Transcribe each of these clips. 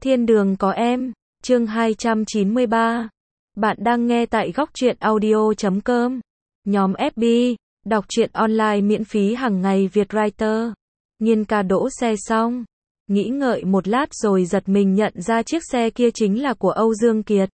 Thiên đường có em, chương 293. Bạn đang nghe tại góc truyện audio.com. Nhóm FB, đọc truyện online miễn phí hàng ngày Việt Writer. Nhiên ca đỗ xe xong, nghĩ ngợi một lát rồi giật mình nhận ra chiếc xe kia chính là của Âu Dương Kiệt.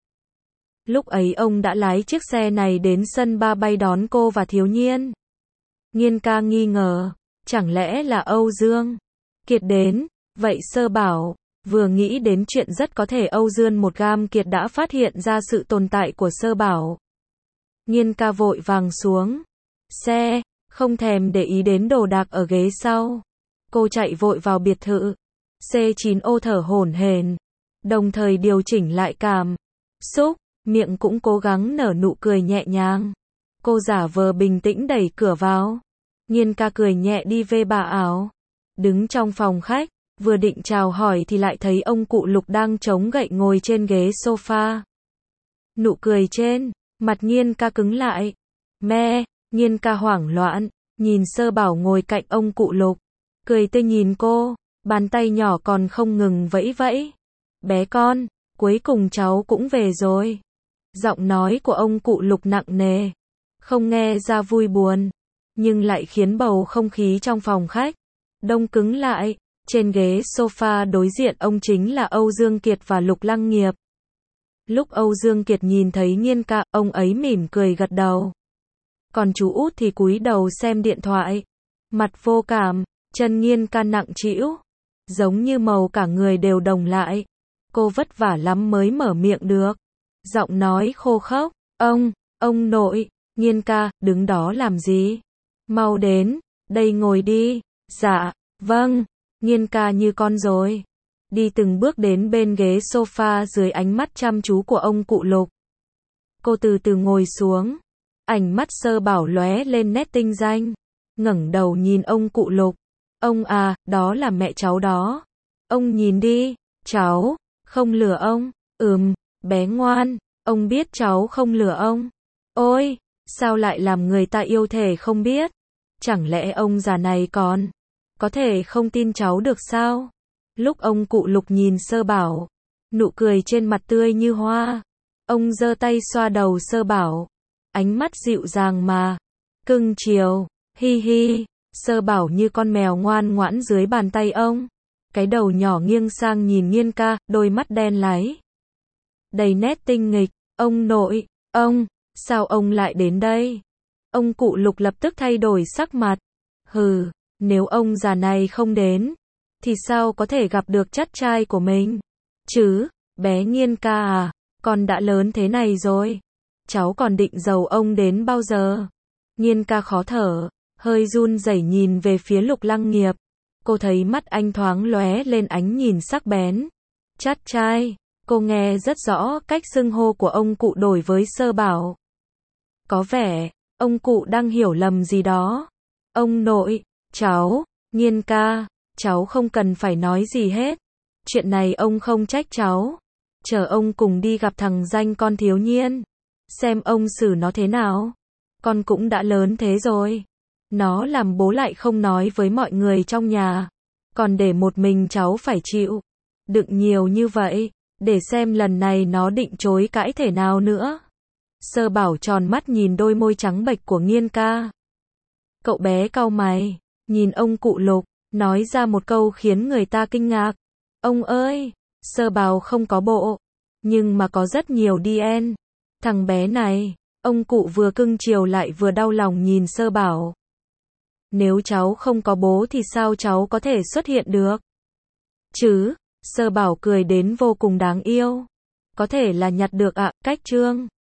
Lúc ấy ông đã lái chiếc xe này đến sân ba bay đón cô và Thiếu Nhiên. Nhiên ca nghi ngờ, chẳng lẽ là Âu Dương Kiệt đến, vậy Sơ Bảo. Vừa nghĩ đến chuyện rất có thể Âu Dương một gam Kiệt đã phát hiện ra sự tồn tại của Sơ Bảo. Nhiên ca vội vàng xuống xe, không thèm để ý đến đồ đạc ở ghế sau. Cô chạy vội vào biệt thự. C9 ô thở hổn hển, đồng thời điều chỉnh lại cảm xúc, miệng cũng cố gắng nở nụ cười nhẹ nhàng. Cô giả vờ bình tĩnh đẩy cửa vào. Nhiên ca cười nhẹ đi về bà ảo. Đứng trong phòng khách, vừa định chào hỏi thì lại thấy ông cụ Lục đang chống gậy ngồi trên ghế sofa. Nụ cười trên mặt Nhiên ca cứng lại. Mẹ, Nhiên ca hoảng loạn, nhìn Sơ Bảo ngồi cạnh ông cụ Lục. Cười tươi nhìn cô, bàn tay nhỏ còn không ngừng vẫy vẫy. Bé con, cuối cùng cháu cũng về rồi. Giọng nói của ông cụ Lục nặng nề, không nghe ra vui buồn, nhưng lại khiến bầu không khí trong phòng khách đông cứng lại. Trên ghế sofa đối diện ông chính là Âu Dương Kiệt và Lục Lăng Nghiệp. Lúc Âu Dương Kiệt nhìn thấy Nhiên ca, ông ấy mỉm cười gật đầu. Còn chú út thì cúi đầu xem điện thoại, mặt vô cảm, chân Nhiên ca nặng trĩu, giống như màu cả người đều đồng lại. Cô vất vả lắm mới mở miệng được, giọng nói khô khốc. Ông nội. Nhiên ca, đứng đó làm gì? Mau đến, đây ngồi đi. Dạ, vâng. Nhiên ca như con rồi, đi từng bước đến bên ghế sofa dưới ánh mắt chăm chú của ông cụ Lục. Cô từ từ ngồi xuống, ánh mắt Sơ Bảo lóe lên nét tinh danh, ngẩng đầu nhìn ông cụ Lục. Ông à, đó là mẹ cháu đó. Ông nhìn đi, cháu không lừa ông. Bé ngoan, ông biết cháu không lừa ông. Ôi, sao lại làm người ta yêu thể không biết? Chẳng lẽ ông già này còn có thể không tin cháu được sao? Lúc ông cụ Lục nhìn Sơ Bảo, nụ cười trên mặt tươi như hoa. Ông giơ tay xoa đầu Sơ Bảo, ánh mắt dịu dàng mà cưng chiều. Hi hi. Sơ Bảo như con mèo ngoan ngoãn dưới bàn tay ông, cái đầu nhỏ nghiêng sang nhìn Nhiên ca, đôi mắt đen láy đầy nét tinh nghịch. Ông nội, sao ông lại đến đây? Ông cụ Lục lập tức thay đổi sắc mặt. Hừ, nếu ông già này không đến, thì sao có thể gặp được chắt trai của mình? Chứ, bé Nhiên ca à, con đã lớn thế này rồi, cháu còn định giấu ông đến bao giờ? Nhiên ca khó thở, hơi run rẩy nhìn về phía Lục Lăng Nghiệp. Cô thấy mắt anh thoáng lóe lên ánh nhìn sắc bén. Chắt trai, cô nghe rất rõ cách xưng hô của ông cụ đối với Sơ Bảo. Có vẻ, ông cụ đang hiểu lầm gì đó. Ông nội, cháu, Nhiên ca, cháu không cần phải nói gì hết. Chuyện này ông không trách cháu. Chờ ông cùng đi gặp thằng danh con Thiếu Nhiên, xem ông xử nó thế nào. Con cũng đã lớn thế rồi. Nó làm bố lại không nói với mọi người trong nhà, còn để một mình cháu phải chịu đựng nhiều như vậy, để xem lần này nó định chối cãi thể nào nữa. Sơ Bảo tròn mắt nhìn đôi môi trắng bệch của Nhiên ca. Cậu bé cau mày, nhìn ông cụ Lục, nói ra một câu khiến người ta kinh ngạc. Ông ơi, Sơ Bảo không có bộ, nhưng mà có rất nhiều DN. Thằng bé này, ông cụ vừa cưng chiều lại vừa đau lòng nhìn Sơ Bảo. Nếu cháu không có bố thì sao cháu có thể xuất hiện được? Chứ, Sơ Bảo cười đến vô cùng đáng yêu. Có thể là nhặt được ạ, cách trương.